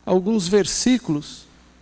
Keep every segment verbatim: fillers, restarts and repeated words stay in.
alguns versículos.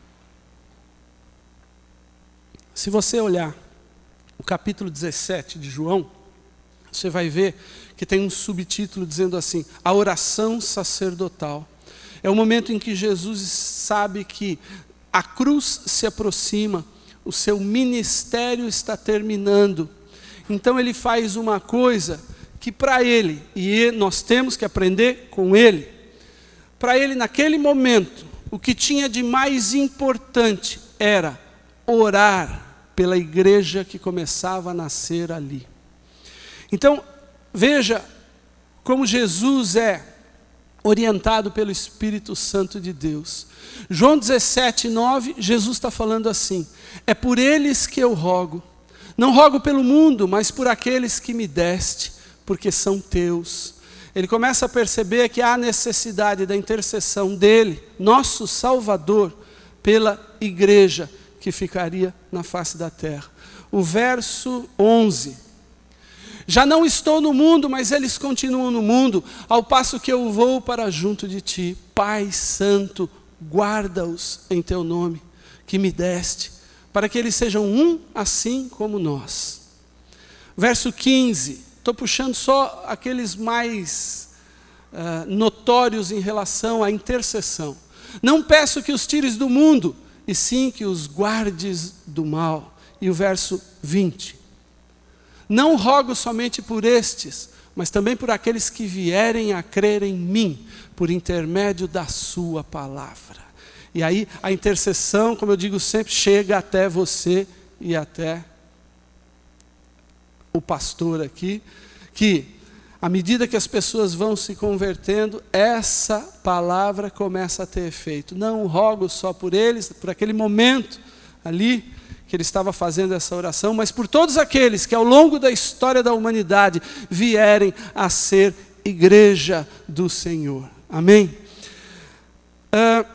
Se você olhar o capítulo dezessete de João, você vai ver que tem um subtítulo dizendo assim: a oração sacerdotal. É o momento em que Jesus sabe que a cruz se aproxima, o seu ministério está terminando. Então ele faz uma coisa que para ele, e nós temos que aprender com ele, para ele naquele momento, o que tinha de mais importante era orar pela igreja que começava a nascer ali. Então, veja como Jesus é orientado pelo Espírito Santo de Deus. João dezessete, nove, Jesus está falando assim: é por eles que eu rogo, não rogo pelo mundo, mas por aqueles que me deste, porque são teus. Ele começa a perceber que há necessidade da intercessão dele, nosso Salvador, pela igreja que ficaria na face da terra. O verso onze: já não estou no mundo, mas eles continuam no mundo, ao passo que eu vou para junto de ti. Pai Santo, guarda-os em teu nome, que me deste, para que eles sejam um assim como nós. Verso quinze, estou puxando só aqueles mais uh, notórios em relação à intercessão. Não peço que os tires do mundo, e sim que os guardes do mal. E o verso vinte: não rogo somente por estes, mas também por aqueles que vierem a crer em mim, por intermédio da sua palavra. E aí a intercessão, como eu digo sempre, chega até você e até o pastor aqui, que à medida que as pessoas vão se convertendo, essa palavra começa a ter efeito. Não rogo só por eles, por aquele momento ali, que ele estava fazendo essa oração, mas por todos aqueles que ao longo da história da humanidade vierem a ser igreja do Senhor. Amém? Uh,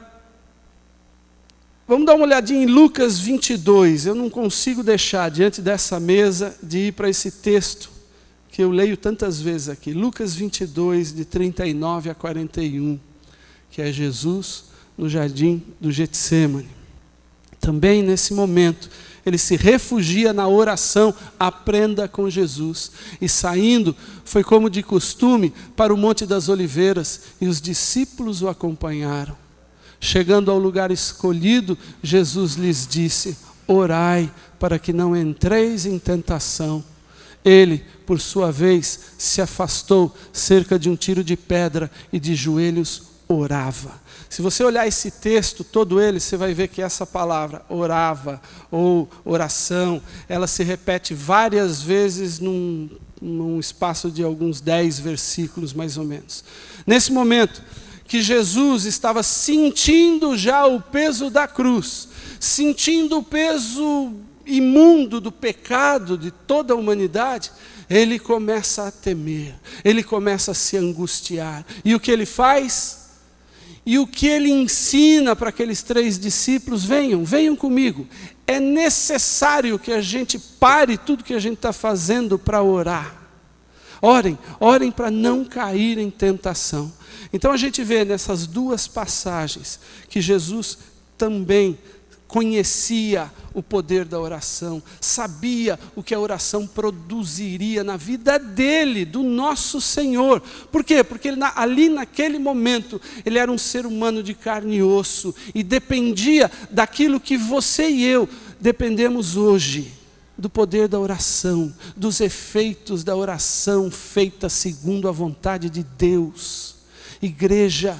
vamos dar uma olhadinha em Lucas vinte e dois. Eu não consigo deixar diante dessa mesa de ir para esse texto que eu leio tantas vezes aqui. Lucas vinte e dois, de trinta e nove a quarenta e um, que é Jesus no jardim do Getsêmani. Também nesse momento, ele se refugia na oração, aprenda com Jesus. E saindo, foi como de costume, para o Monte das Oliveiras, e os discípulos o acompanharam. Chegando ao lugar escolhido, Jesus lhes disse: orai para que não entreis em tentação. Ele, por sua vez, se afastou cerca de um tiro de pedra e de joelhos orava. Se você olhar esse texto, todo ele, você vai ver que essa palavra, orava, ou oração, ela se repete várias vezes num, num espaço de alguns dez versículos, mais ou menos. Nesse momento que Jesus estava sentindo já o peso da cruz, sentindo o peso imundo do pecado de toda a humanidade, ele começa a temer, ele começa a se angustiar. E o que ele faz? E o que ele ensina para aqueles três discípulos? Venham, venham comigo. É necessário que a gente pare tudo que a gente está fazendo para orar. Orem, orem para não cair em tentação. Então a gente vê nessas duas passagens que Jesus também conhecia o poder da oração, sabia o que a oração produziria na vida dele, do nosso Senhor. Por quê? Porque ele, ali naquele momento, ele era um ser humano de carne e osso, e dependia daquilo que você e eu dependemos hoje, do poder da oração, dos efeitos da oração feita segundo a vontade de Deus. Igreja,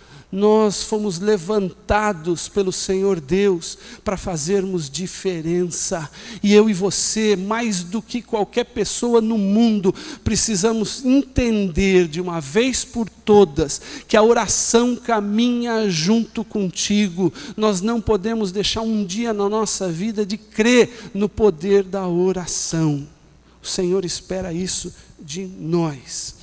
nós fomos levantados pelo Senhor Deus para fazermos diferença. E eu e você, mais do que qualquer pessoa no mundo, precisamos entender de uma vez por todas que a oração caminha junto contigo. Nós não podemos deixar um dia na nossa vida de crer no poder da oração. O Senhor espera isso de nós.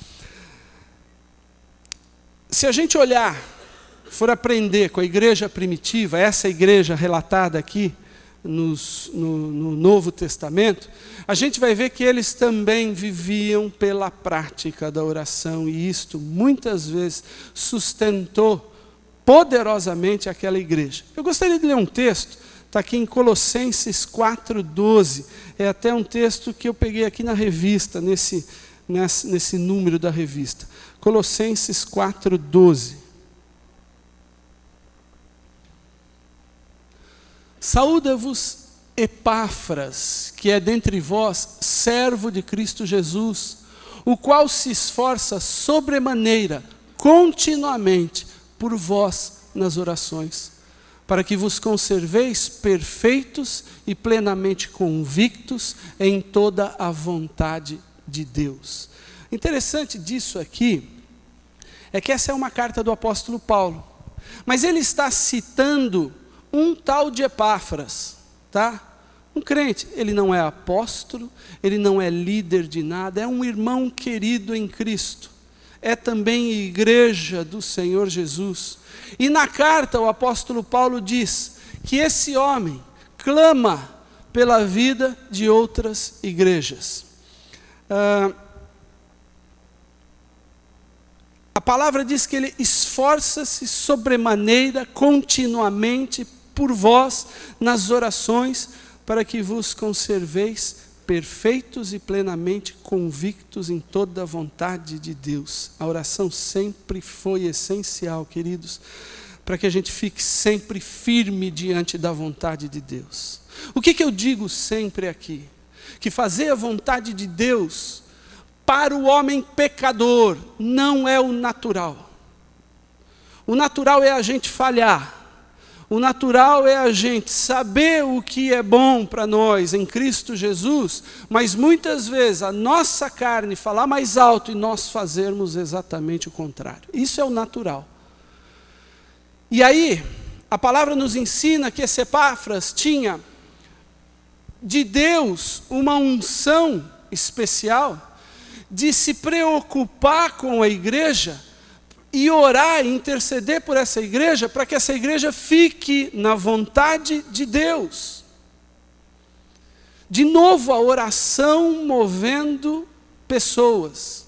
Se a gente olhar, for aprender com a igreja primitiva, essa igreja relatada aqui nos, no, no Novo Testamento, a gente vai ver que eles também viviam pela prática da oração, e isto muitas vezes sustentou poderosamente aquela igreja. Eu gostaria de ler um texto, está aqui em Colossenses quatro, doze. É até um texto que eu peguei aqui na revista, nesse, nesse, nesse número da revista. Colossenses quatro, doze. Saúda-vos Epáfras, que é dentre vós servo de Cristo Jesus, o qual se esforça sobremaneira, continuamente, por vós nas orações, para que vos conserveis perfeitos e plenamente convictos em toda a vontade de Deus. Interessante disso aqui, é que essa é uma carta do apóstolo Paulo, mas ele está citando um tal de Epáfras, tá? Um crente, ele não é apóstolo, ele não é líder de nada, é um irmão querido em Cristo, é também igreja do Senhor Jesus. E na carta o apóstolo Paulo diz que esse homem clama pela vida de outras igrejas. Ah, a palavra diz que ele esforça-se sobremaneira, continuamente, por vós, nas orações, para que vos conserveis perfeitos e plenamente convictos em toda a vontade de Deus. A oração sempre foi essencial, queridos, para que a gente fique sempre firme diante da vontade de Deus. O que que eu digo sempre aqui? Que fazer a vontade de Deus para o homem pecador não é o natural. O natural é a gente falhar. O natural é a gente saber o que é bom para nós em Cristo Jesus, mas muitas vezes a nossa carne falar mais alto e nós fazermos exatamente o contrário. Isso é o natural. E aí, a palavra nos ensina que esse Epáfras tinha de Deus uma unção especial de se preocupar com a igreja e orar e interceder por essa igreja, para que essa igreja fique na vontade de Deus. De novo, a oração movendo pessoas.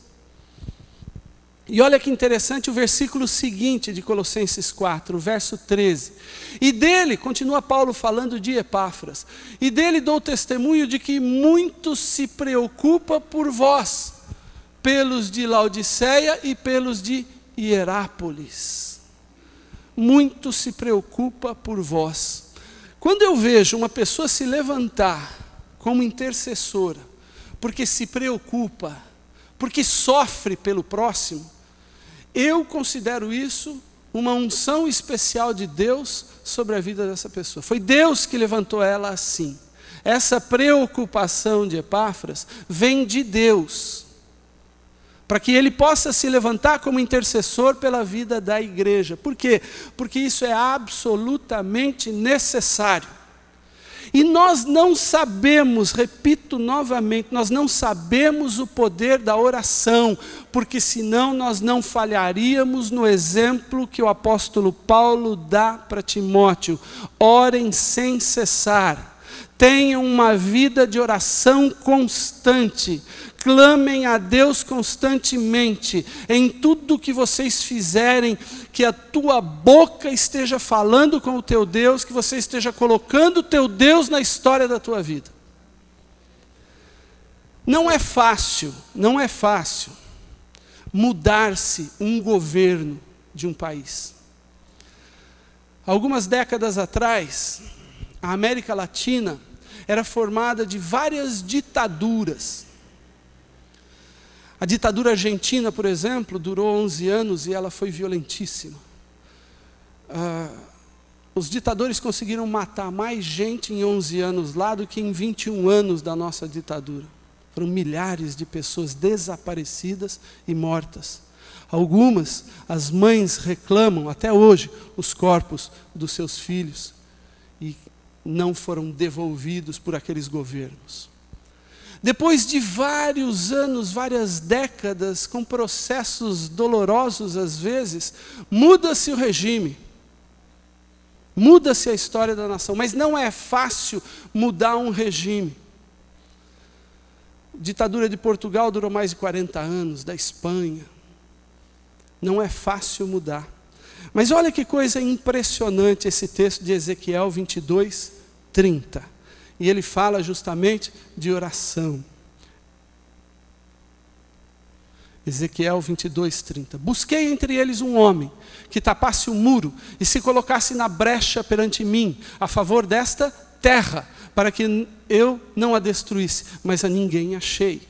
E olha que interessante o versículo seguinte de Colossenses quatro, verso treze. E dele, continua Paulo falando de Epáfras, e dele dou testemunho de que muito se preocupa por vós, pelos de Laodiceia e pelos de Hierápolis. Muito se preocupa por vós. Quando eu vejo uma pessoa se levantar como intercessora, porque se preocupa, porque sofre pelo próximo, eu considero isso uma unção especial de Deus sobre a vida dessa pessoa. Foi Deus que levantou ela assim. Essa preocupação de Epáfras vem de Deus, para que ele possa se levantar como intercessor pela vida da igreja. Por quê? Porque isso é absolutamente necessário. E nós não sabemos, repito novamente, nós não sabemos o poder da oração, porque senão nós não falharíamos no exemplo que o apóstolo Paulo dá para Timóteo. Orem sem cessar. Tenham uma vida de oração constante. Clamem a Deus constantemente, em tudo que vocês fizerem, que a tua boca esteja falando com o teu Deus, que você esteja colocando o teu Deus na história da tua vida. Não é fácil, não é fácil mudar-se um governo de um país. Algumas décadas atrás, a América Latina era formada de várias ditaduras. A ditadura argentina, por exemplo, durou onze anos e ela foi violentíssima. Ah, os ditadores conseguiram matar mais gente em onze anos lá do que em vinte e um anos da nossa ditadura. Foram milhares de pessoas desaparecidas e mortas. Algumas, as mães reclamam até hoje os corpos dos seus filhos e não foram devolvidos por aqueles governos. Depois de vários anos, várias décadas, com processos dolorosos às vezes, muda-se o regime, muda-se a história da nação, mas não é fácil mudar um regime. A ditadura de Portugal durou mais de quarenta anos, da Espanha. Não é fácil mudar. Mas olha que coisa impressionante esse texto de Ezequiel vinte e dois, trinta. E ele fala justamente de oração. Ezequiel vinte e dois, trinta. Busquei entre eles um homem que tapasse o muro e se colocasse na brecha perante mim, a favor desta terra, para que eu não a destruísse, mas a ninguém achei.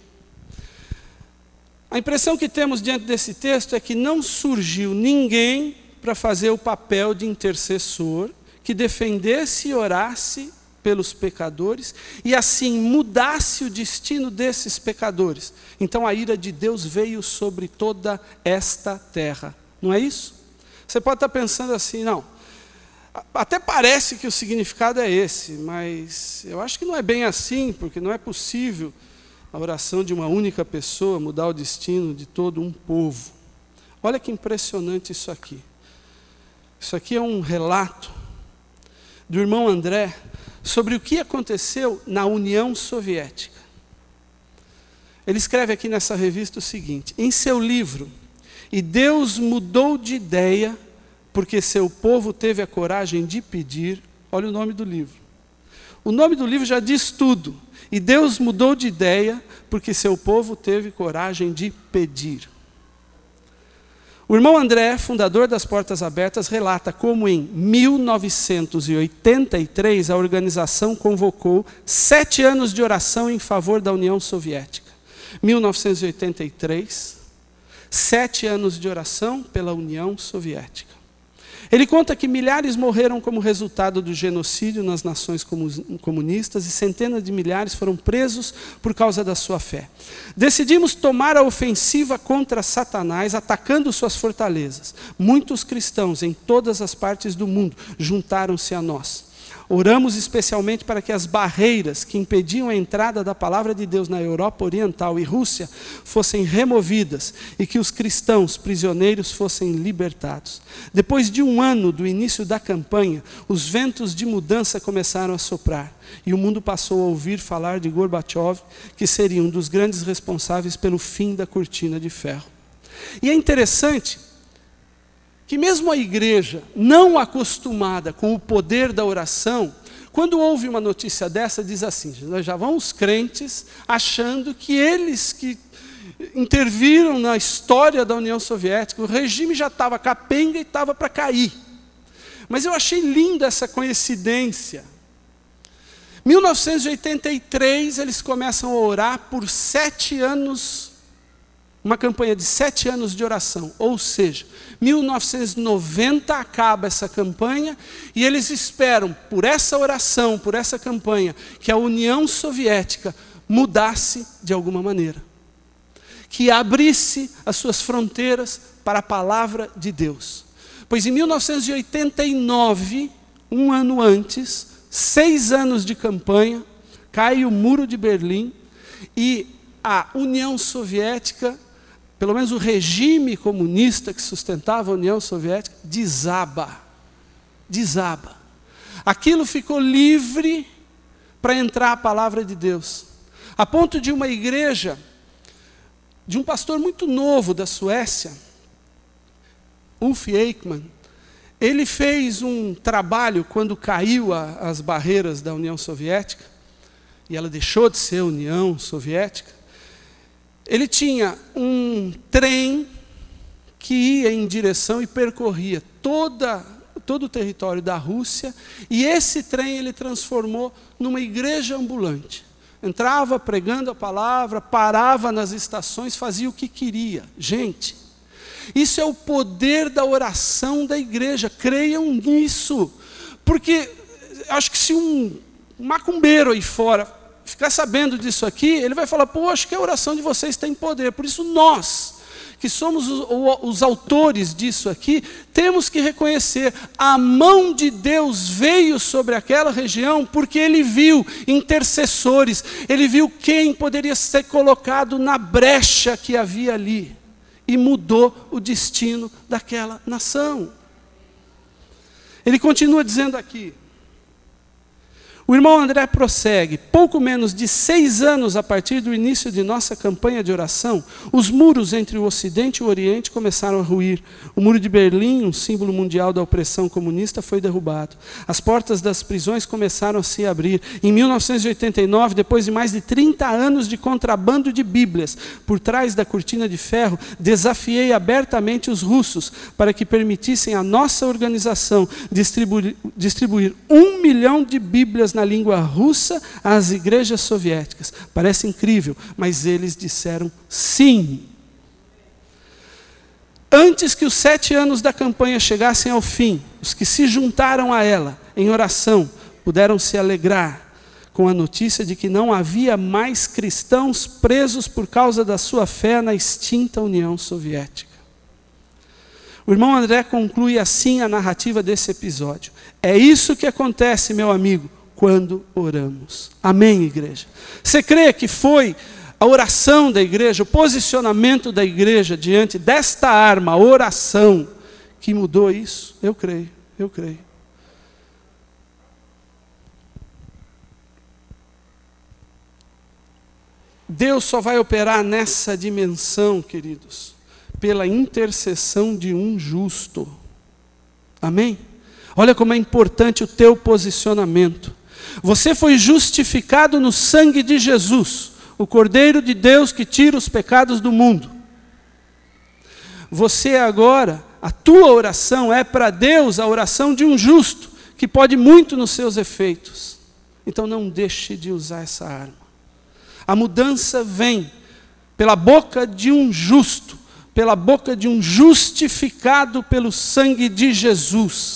A impressão que temos diante desse texto é que não surgiu ninguém para fazer o papel de intercessor, que defendesse e orasse pelos pecadores, e assim mudasse o destino desses pecadores. Então a ira de Deus veio sobre toda esta terra. Não é isso? Você pode estar pensando assim, não, até parece que o significado é esse, mas eu acho que não é bem assim, porque não é possível a oração de uma única pessoa mudar o destino de todo um povo. Olha que impressionante isso aqui. Isso aqui é um relato do irmão André sobre o que aconteceu na União Soviética. Ele escreve aqui nessa revista o seguinte: em seu livro, E Deus mudou de ideia, porque seu povo teve a coragem de pedir. Olha o nome do livro. O nome do livro já diz tudo. E Deus mudou de ideia, porque seu povo teve coragem de pedir. O irmão André, fundador das Portas Abertas, relata como em mil novecentos e oitenta e três a organização convocou sete anos de oração em favor da União Soviética. mil novecentos e oitenta e três, sete anos de oração pela União Soviética. Ele conta que milhares morreram como resultado do genocídio nas nações comunistas e centenas de milhares foram presos por causa da sua fé. Decidimos tomar a ofensiva contra Satanás, atacando suas fortalezas. Muitos cristãos em todas as partes do mundo juntaram-se a nós. Oramos especialmente para que as barreiras que impediam a entrada da palavra de Deus na Europa Oriental e Rússia fossem removidas e que os cristãos prisioneiros fossem libertados. Depois de um ano do início da campanha, os ventos de mudança começaram a soprar e o mundo passou a ouvir falar de Gorbachev, que seria um dos grandes responsáveis pelo fim da cortina de ferro. E é interessante que mesmo a igreja não acostumada com o poder da oração, quando ouve uma notícia dessa, diz assim: nós já vão os crentes achando que eles que interviram na história da União Soviética, o regime já estava capenga e estava para cair. Mas eu achei linda essa coincidência. mil novecentos e oitenta e três, eles começam a orar por sete anos, uma campanha de sete anos de oração, ou seja, mil novecentos e noventa acaba essa campanha e eles esperam por essa oração, por essa campanha, que a União Soviética mudasse de alguma maneira, que abrisse as suas fronteiras para a palavra de Deus. Pois em mil novecentos e oitenta e nove, um ano antes, seis anos de campanha, cai o muro de Berlim e a União Soviética, pelo menos o regime comunista que sustentava a União Soviética, desaba, desaba. Aquilo ficou livre para entrar a palavra de Deus. A ponto de uma igreja, de um pastor muito novo da Suécia, Ulf Eichmann, ele fez um trabalho quando caiu a, as barreiras da União Soviética, e ela deixou de ser União Soviética. Ele tinha um trem que ia em direção e percorria toda, todo o território da Rússia, e esse trem ele transformou numa igreja ambulante. Entrava pregando a palavra, parava nas estações, fazia o que queria. Gente, isso é o poder da oração da igreja, creiam nisso. Porque acho que se um macumbeiro aí fora ficar sabendo disso aqui, ele vai falar: pô, acho que a oração de vocês tem poder. Por isso nós, que somos os, os autores disso aqui, temos que reconhecer, a mão de Deus veio sobre aquela região, porque Ele viu intercessores, Ele viu quem poderia ser colocado na brecha que havia ali, e mudou o destino daquela nação. Ele continua dizendo aqui: O irmão André prossegue: pouco menos de seis anos a partir do início de nossa campanha de oração, os muros entre o Ocidente e o Oriente começaram a ruir. O muro de Berlim, um símbolo mundial da opressão comunista, foi derrubado. As portas das prisões começaram a se abrir. Em mil novecentos e oitenta e nove, depois de mais de trinta anos de contrabando de Bíblias, por trás da cortina de ferro, desafiei abertamente os russos para que permitissem à nossa organização distribuir, distribuir um milhão de Bíblias na língua russa às igrejas soviéticas. Parece incrível, mas eles disseram sim. Antes que os sete anos da campanha chegassem ao fim, os que se juntaram a ela em oração puderam se alegrar com a notícia de que não havia mais cristãos presos por causa da sua fé na extinta União Soviética. O irmão André conclui assim a narrativa desse episódio. É isso que acontece, meu amigo, quando oramos. Amém, igreja? Você crê que foi a oração da igreja, o posicionamento da igreja diante desta arma, a oração, que mudou isso? Eu creio, eu creio. Deus só vai operar nessa dimensão, queridos, pela intercessão de um justo. Amém? Olha como é importante o teu posicionamento. Você foi justificado no sangue de Jesus, o Cordeiro de Deus que tira os pecados do mundo. Você agora, a tua oração é para Deus a oração de um justo, que pode muito nos seus efeitos. Então não deixe de usar essa arma. A mudança vem pela boca de um justo, pela boca de um justificado pelo sangue de Jesus.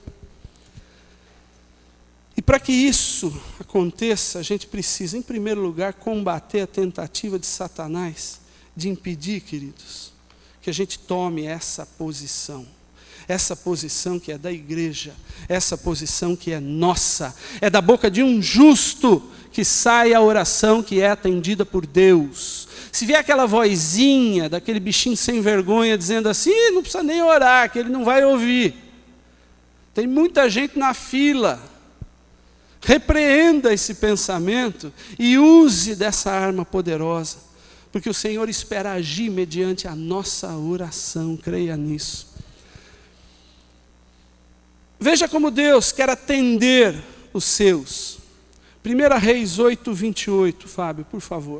E para que isso aconteça, a gente precisa, em primeiro lugar, combater a tentativa de Satanás de impedir, queridos, que a gente tome essa posição. Essa posição que é da igreja, essa posição que é nossa. É da boca de um justo que sai a oração que é atendida por Deus. Se vier aquela vozinha daquele bichinho sem vergonha dizendo assim, não precisa nem orar, que ele não vai ouvir. Tem muita gente na fila. Repreenda esse pensamento e use dessa arma poderosa, porque o Senhor espera agir mediante a nossa oração, creia nisso. Veja como Deus quer atender os seus. primeira Reis oito, vinte e oito, Fábio, por favor.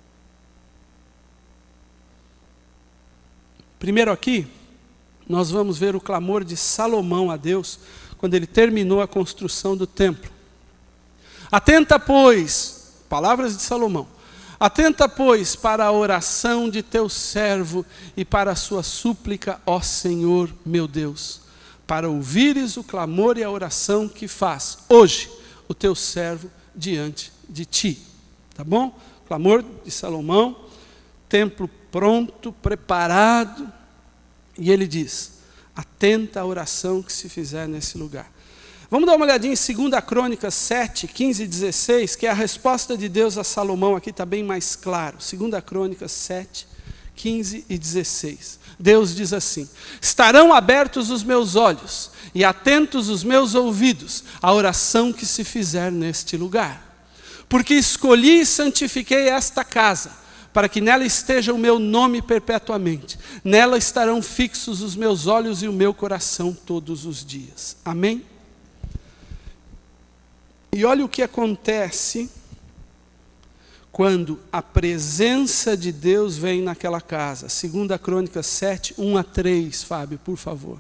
Primeiro aqui, nós vamos ver o clamor de Salomão a Deus, quando ele terminou a construção do templo. Atenta, pois, palavras de Salomão, atenta, pois, para a oração de teu servo e para a sua súplica, ó Senhor, meu Deus, para ouvires o clamor e a oração que faz hoje o teu servo diante de ti. Tá bom? Clamor de Salomão, templo pronto, preparado, e ele diz, atenta à oração que se fizer nesse lugar. Vamos dar uma olhadinha em segunda Crônicas sete, quinze e dezesseis, que é a resposta de Deus a Salomão, aqui está bem mais claro. segunda Crônicas sete, quinze e dezesseis. Deus diz assim, estarão abertos os meus olhos e atentos os meus ouvidos à oração que se fizer neste lugar. Porque escolhi e santifiquei esta casa, para que nela esteja o meu nome perpetuamente. Nela estarão fixos os meus olhos e o meu coração todos os dias. Amém? E olha o que acontece quando a presença de Deus vem naquela casa. segunda Crônicas sete, um a três, Fábio, por favor.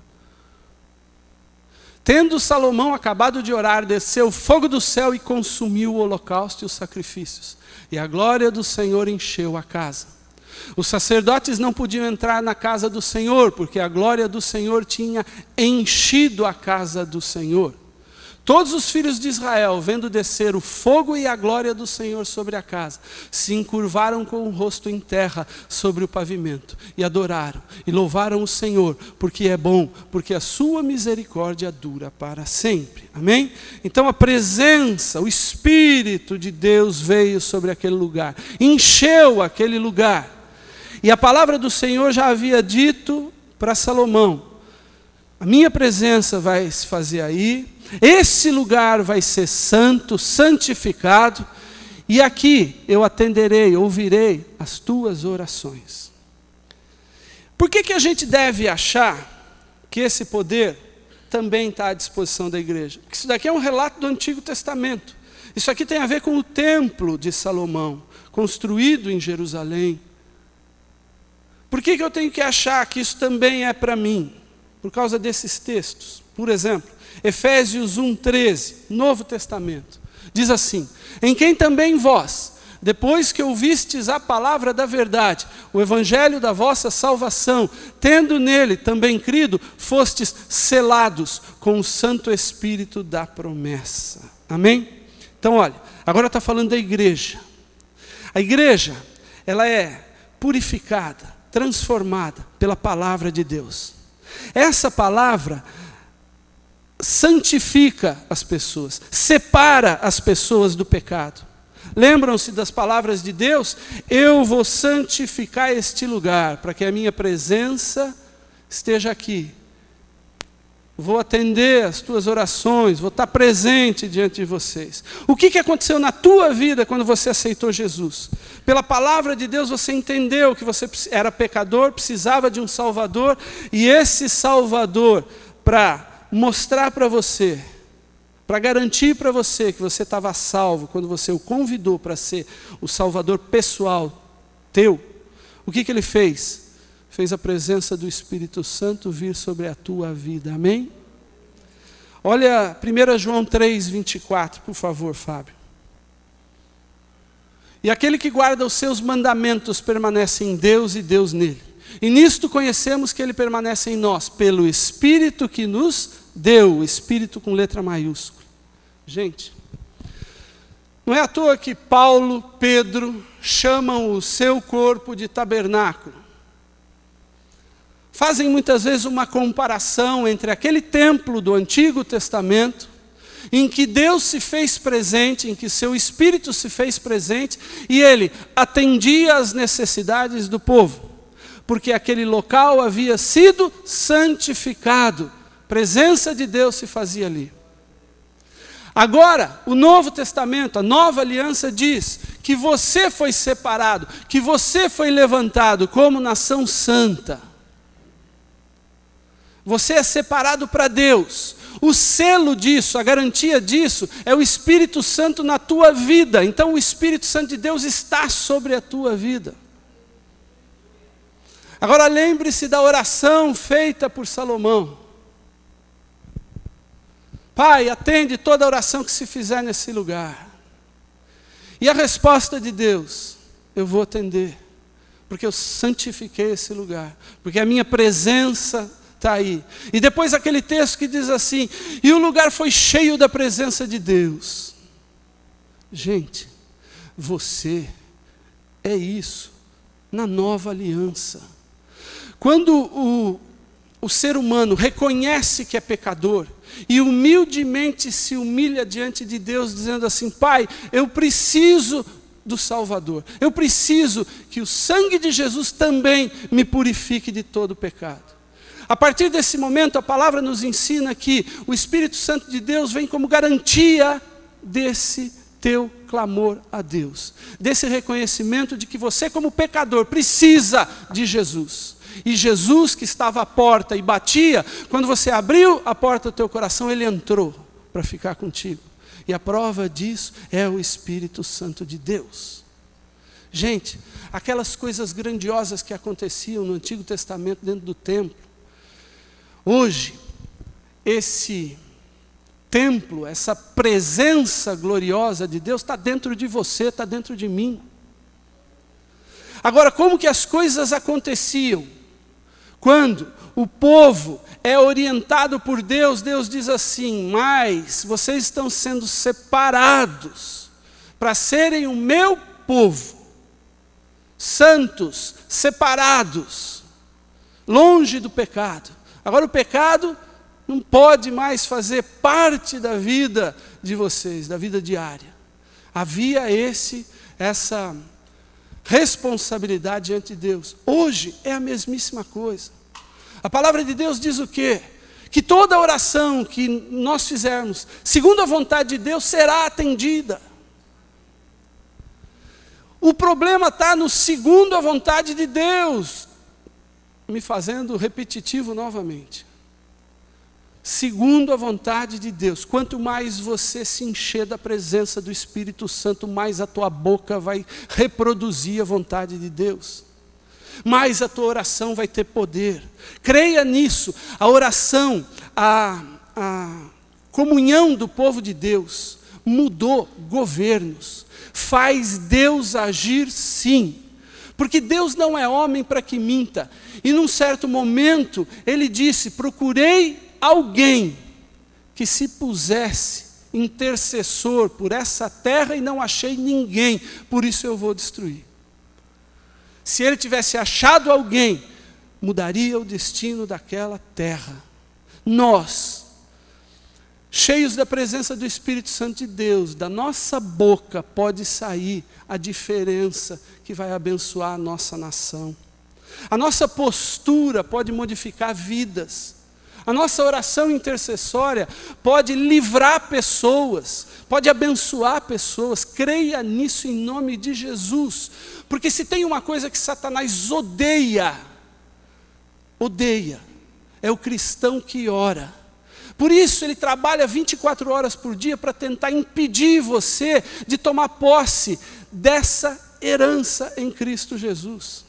Tendo Salomão acabado de orar, desceu o fogo do céu e consumiu o holocausto e os sacrifícios. E a glória do Senhor encheu a casa. Os sacerdotes não podiam entrar na casa do Senhor, porque a glória do Senhor tinha enchido a casa do Senhor. Todos os filhos de Israel, vendo descer o fogo e a glória do Senhor sobre a casa, se encurvaram com o rosto em terra sobre o pavimento, e adoraram, e louvaram o Senhor, porque é bom, porque a sua misericórdia dura para sempre. Amém? Então a presença, o Espírito de Deus veio sobre aquele lugar, encheu aquele lugar. E a palavra do Senhor já havia dito para Salomão, A minha presença vai se fazer aí, esse lugar vai ser santo, santificado, e aqui eu atenderei, ouvirei as tuas orações. Por que que a gente deve achar que esse poder também está à disposição da igreja? Porque isso daqui é um relato do Antigo Testamento. Isso aqui tem a ver com o templo de Salomão, construído em Jerusalém. Por que que eu tenho que achar que isso também é para mim? Por causa desses textos. Por exemplo, Efésios um, treze, Novo Testamento. Diz assim: em quem também vós, depois que ouvistes a palavra da verdade, o evangelho da vossa salvação, tendo nele também crido, fostes selados com o Santo Espírito da promessa. Amém? Então olha, agora está falando da igreja. A igreja, ela é purificada, transformada pela palavra de Deus. Essa palavra santifica as pessoas, separa as pessoas do pecado. Lembram-se das palavras de Deus? Eu vou santificar este lugar, para que a minha presença esteja aqui. Vou atender as tuas orações, vou estar presente diante de vocês. O que que aconteceu na tua vida quando você aceitou Jesus? Pela palavra de Deus você entendeu que você era pecador, precisava de um Salvador, e esse Salvador, para mostrar para você, para garantir para você que você estava salvo, quando você o convidou para ser o Salvador pessoal teu, o que que ele fez? Fez a presença do Espírito Santo vir sobre a tua vida, amém? Olha primeiro João três, vinte e quatro, por favor, Fábio. E aquele que guarda os seus mandamentos permanece em Deus e Deus nele. E nisto conhecemos que ele permanece em nós, pelo Espírito que nos deu, Espírito com letra maiúscula. Gente, não é à toa que Paulo, Pedro, chamam o seu corpo de tabernáculo. Fazem muitas vezes uma comparação entre aquele templo do Antigo Testamento, em que Deus se fez presente, em que seu Espírito se fez presente, e ele atendia às necessidades do povo, porque aquele local havia sido santificado, a presença de Deus se fazia ali. Agora, o Novo Testamento, a nova aliança diz que você foi separado, que você foi levantado como nação santa. Você é separado para Deus. O selo disso, a garantia disso, é o Espírito Santo na tua vida. Então o Espírito Santo de Deus está sobre a tua vida. Agora lembre-se da oração feita por Salomão. Pai, atende toda a oração que se fizer nesse lugar. E a resposta de Deus, eu vou atender, porque eu santifiquei esse lugar, porque a minha presença está aí. E depois aquele texto que diz assim, e o lugar foi cheio da presença de Deus. Gente, você é isso na nova aliança. Quando o, o ser humano reconhece que é pecador, e humildemente se humilha diante de Deus, dizendo assim, Pai, eu preciso do Salvador, eu preciso que o sangue de Jesus também me purifique de todo o pecado. A partir desse momento, a palavra nos ensina que o Espírito Santo de Deus vem como garantia desse teu clamor a Deus, desse reconhecimento de que você, como pecador, precisa de Jesus. E Jesus, que estava à porta e batia, quando você abriu a porta do teu coração, ele entrou para ficar contigo. E a prova disso é o Espírito Santo de Deus. Gente, aquelas coisas grandiosas que aconteciam no Antigo Testamento dentro do templo, hoje, esse templo, essa presença gloriosa de Deus está dentro de você, está dentro de mim. Agora, como que as coisas aconteciam? Quando o povo é orientado por Deus, Deus diz assim, mas vocês estão sendo separados para serem o meu povo, santos, separados, longe do pecado. Agora o pecado não pode mais fazer parte da vida de vocês, da vida diária. Havia esse, essa responsabilidade diante de Deus. Hoje é a mesmíssima coisa. A palavra de Deus diz o quê? que toda oração que nós fizermos, segundo a vontade de Deus, será atendida. O problema está no segundo a vontade de Deus, me fazendo repetitivo novamente. Segundo a vontade de Deus, quanto mais você se encher da presença do Espírito Santo, mais a tua boca vai reproduzir a vontade de Deus. Mais a tua oração vai ter poder. Creia nisso. A oração, a, a comunhão do povo de Deus mudou governos. Faz Deus agir sim. Porque Deus não é homem para que minta. E num certo momento, ele disse, procurei alguém que se pusesse intercessor por essa terra e não achei ninguém. Por isso eu vou destruir. Se ele tivesse achado alguém, mudaria o destino daquela terra. Nós, cheios da presença do Espírito Santo de Deus, da nossa boca pode sair a diferença que vai abençoar a nossa nação. A nossa postura pode modificar vidas. A nossa oração intercessória pode livrar pessoas, pode abençoar pessoas. Creia nisso em nome de Jesus. Porque se tem uma coisa que Satanás odeia, odeia, é o cristão que ora. Por isso ele trabalha vinte e quatro horas por dia para tentar impedir você de tomar posse dessa herança em Cristo Jesus.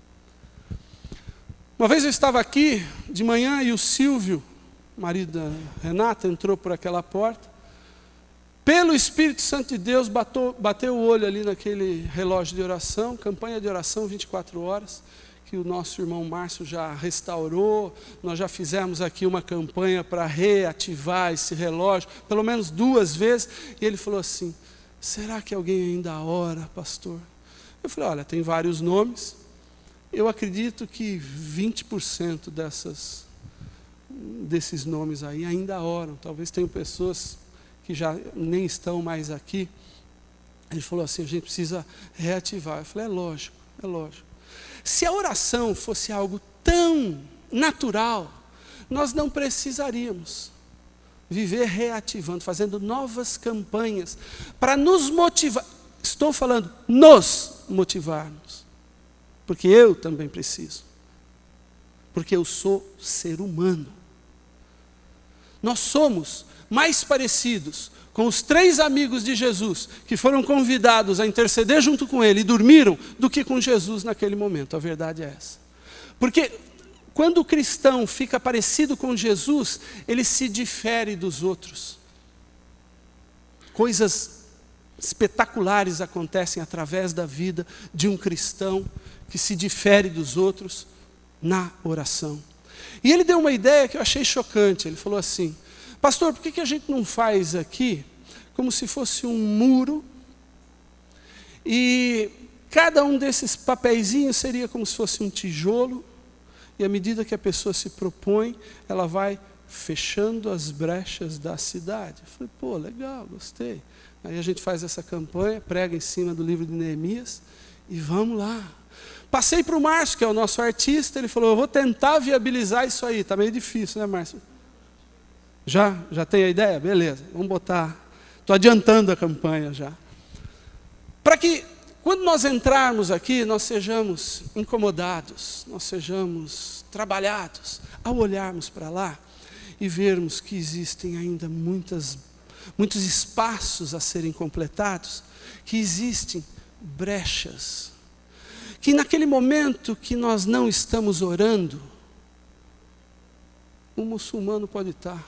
Uma vez eu estava aqui de manhã e o Silvio, marido da Renata, entrou por aquela porta. Pelo Espírito Santo de Deus, bateu, bateu o olho ali naquele relógio de oração, campanha de oração vinte e quatro horas, que o nosso irmão Márcio já restaurou. Nós já fizemos aqui uma campanha para reativar esse relógio, pelo menos duas vezes. E ele falou assim, será que alguém ainda ora, pastor? Eu falei, olha, tem vários nomes. Eu acredito que vinte por cento dessas, desses nomes aí ainda oram. Talvez tenham pessoas que já nem estão mais aqui. Ele falou assim, a gente precisa reativar. Eu falei, é lógico, é lógico. Se a oração fosse algo tão natural, nós não precisaríamos viver reativando, fazendo novas campanhas para nos motivar. Estou falando, nos motivarmos. Porque eu também preciso. Porque eu sou ser humano. Nós somos mais parecidos com os três amigos de Jesus, que foram convidados a interceder junto com ele e dormiram, do que com Jesus naquele momento. A verdade é essa. Porque quando o cristão fica parecido com Jesus, ele se difere dos outros. Coisas espetaculares acontecem através da vida de um cristão que se difere dos outros na oração. E ele deu uma ideia que eu achei chocante. Ele falou assim, pastor, por que que a gente não faz aqui como se fosse um muro e cada um desses papeizinhos seria como se fosse um tijolo e à medida que a pessoa se propõe, ela vai fechando as brechas da cidade. Eu falei, pô, legal, gostei. Aí a gente faz essa campanha, prega em cima do livro de Neemias e vamos lá. Passei para o Márcio, que é o nosso artista, ele falou, eu vou tentar viabilizar isso aí. Está meio difícil, né, Márcio? Já? Já tem a ideia? Beleza, vamos botar. Estou adiantando a campanha já. Para que, quando nós entrarmos aqui, nós sejamos incomodados, nós sejamos trabalhados, ao olharmos para lá e vermos que existem ainda muitas, muitos espaços a serem completados, que existem brechas, que naquele momento que nós não estamos orando, o muçulmano pode estar,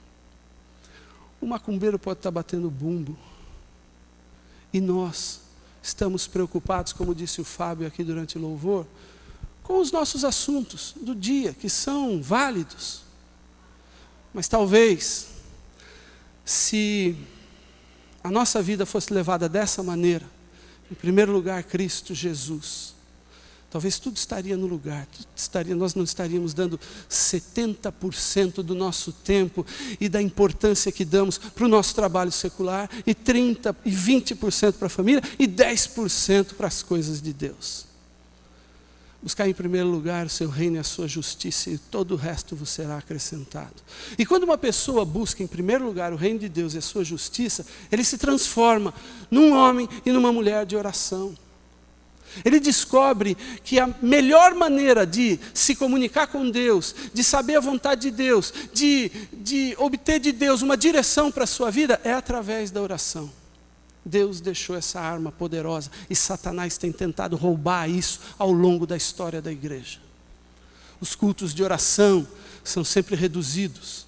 o macumbeiro pode estar batendo bumbo, e nós estamos preocupados, como disse o Fábio aqui durante o louvor, com os nossos assuntos do dia, que são válidos. Mas talvez, se a nossa vida fosse levada dessa maneira, em primeiro lugar, Cristo Jesus, talvez tudo estaria no lugar, tudo estaria, nós não estaríamos dando setenta por cento do nosso tempo e da importância que damos para o nosso trabalho secular, e trinta por cento e vinte por cento para a família, e dez por cento para as coisas de Deus. Buscar em primeiro lugar o seu reino e a sua justiça, e todo o resto vos será acrescentado. E quando uma pessoa busca em primeiro lugar o reino de Deus e a sua justiça, ele se transforma num homem e numa mulher de oração. Ele descobre que a melhor maneira de se comunicar com Deus, de saber a vontade de Deus, de, de obter de Deus uma direção para a sua vida, é através da oração. Deus deixou essa arma poderosa e Satanás tem tentado roubar isso ao longo da história da igreja. Os cultos de oração são sempre reduzidos.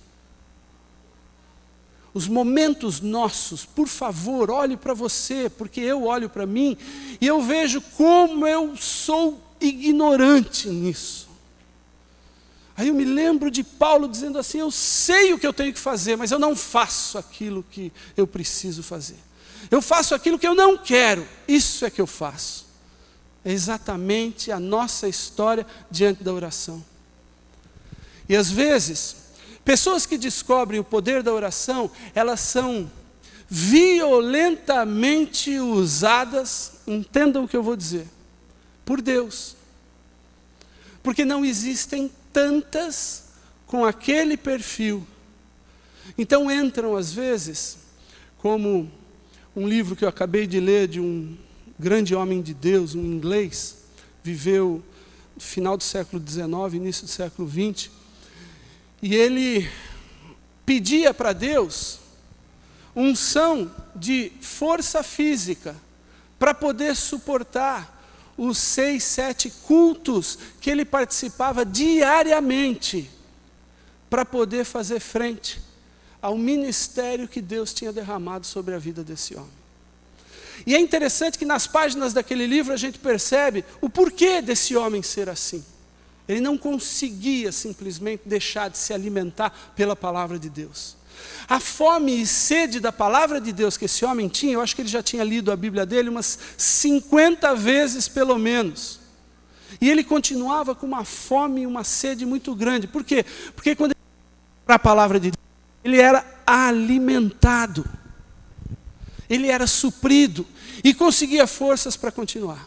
Os momentos nossos, por favor, olhe para você, porque eu olho para mim e eu vejo como eu sou ignorante nisso. Aí eu me lembro de Paulo dizendo assim, eu sei o que eu tenho que fazer, mas eu não faço aquilo que eu preciso fazer. Eu faço aquilo que eu não quero, isso é que eu faço. É exatamente a nossa história diante da oração. E às vezes, pessoas que descobrem o poder da oração, elas são violentamente usadas, entendam o que eu vou dizer, por Deus. Porque não existem tantas com aquele perfil. Então entram às vezes, como um livro que eu acabei de ler de um grande homem de Deus, um inglês, viveu no final do século dezenove, início do século vinte, e ele pedia para Deus unção de força física para poder suportar os seis, sete cultos que ele participava diariamente, para poder fazer frente ao ministério que Deus tinha derramado sobre a vida desse homem. E é interessante que nas páginas daquele livro a gente percebe o porquê desse homem ser assim. Ele não conseguia simplesmente deixar de se alimentar pela palavra de Deus. A fome e sede da palavra de Deus que esse homem tinha, eu acho que ele já tinha lido a Bíblia dele umas cinquenta vezes pelo menos. E ele continuava com uma fome e uma sede muito grande. Por quê? Porque quando ele ia para a palavra de Deus, ele era alimentado, ele era suprido e conseguia forças para continuar.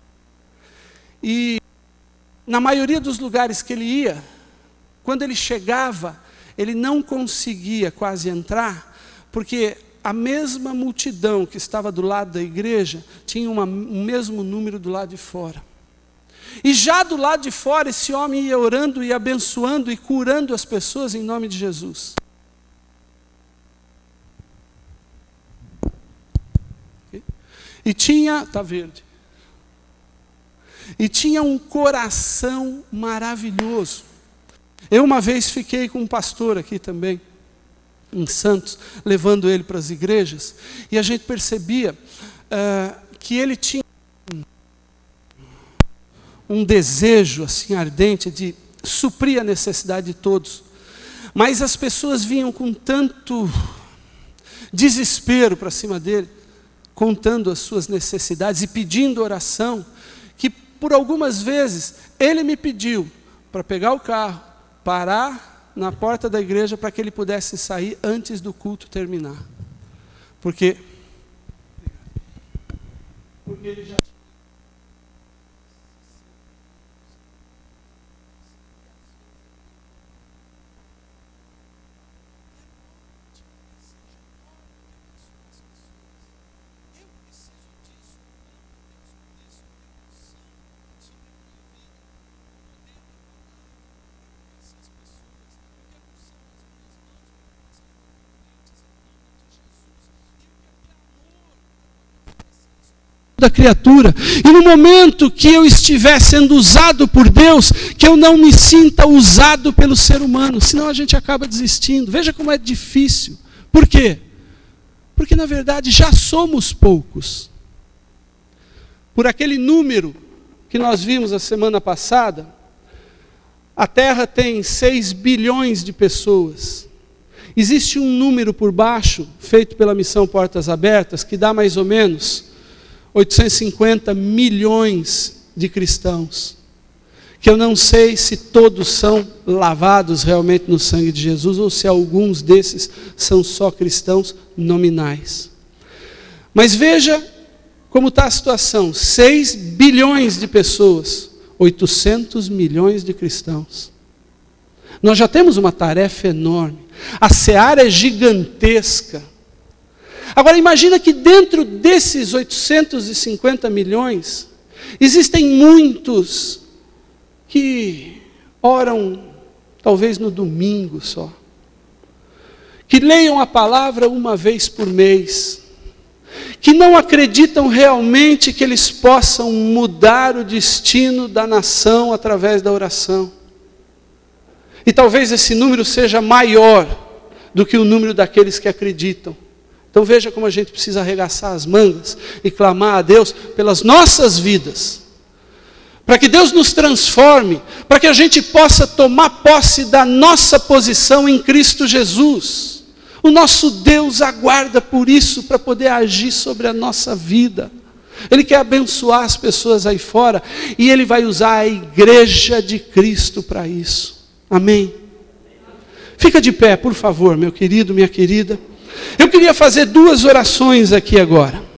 E na maioria dos lugares que ele ia, quando ele chegava, ele não conseguia quase entrar, porque a mesma multidão que estava do lado da igreja tinha uma, o mesmo número do lado de fora. E já do lado de fora, esse homem ia orando e abençoando e curando as pessoas em nome de Jesus. E tinha, está verde, e tinha um coração maravilhoso. Eu uma vez fiquei com um pastor aqui também, em Santos, levando ele para as igrejas, e a gente percebia uh, que ele tinha um desejo assim ardente de suprir a necessidade de todos, mas as pessoas vinham com tanto desespero para cima dele, contando as suas necessidades e pedindo oração, que por algumas vezes ele me pediu para pegar o carro, parar na porta da igreja para que ele pudesse sair antes do culto terminar. Porque, porque ele já da criatura, e no momento que eu estiver sendo usado por Deus, que eu não me sinta usado pelo ser humano, senão a gente acaba desistindo. Veja como é difícil. Por quê? Porque na verdade já somos poucos. Por aquele número que nós vimos a semana passada, a Terra tem seis bilhões de pessoas. Existe um número por baixo, feito pela missão Portas Abertas, que dá mais ou menos oitocentos e cinquenta milhões de cristãos, que eu não sei se todos são lavados realmente no sangue de Jesus, ou se alguns desses são só cristãos nominais. Mas veja como está a situação: seis bilhões de pessoas, oitocentos milhões de cristãos. Nós já temos uma tarefa enorme. A seara é gigantesca. Agora imagina que dentro desses oitocentos e cinquenta milhões, existem muitos que oram talvez no domingo só. Que leiam a palavra uma vez por mês. Que não acreditam realmente que eles possam mudar o destino da nação através da oração. E talvez esse número seja maior do que o número daqueles que acreditam. Então veja como a gente precisa arregaçar as mangas e clamar a Deus pelas nossas vidas. Para que Deus nos transforme, para que a gente possa tomar posse da nossa posição em Cristo Jesus. O nosso Deus aguarda por isso, para poder agir sobre a nossa vida. Ele quer abençoar as pessoas aí fora, e Ele vai usar a igreja de Cristo para isso. Amém? Fica de pé, por favor, meu querido, minha querida. Eu queria fazer duas orações aqui agora.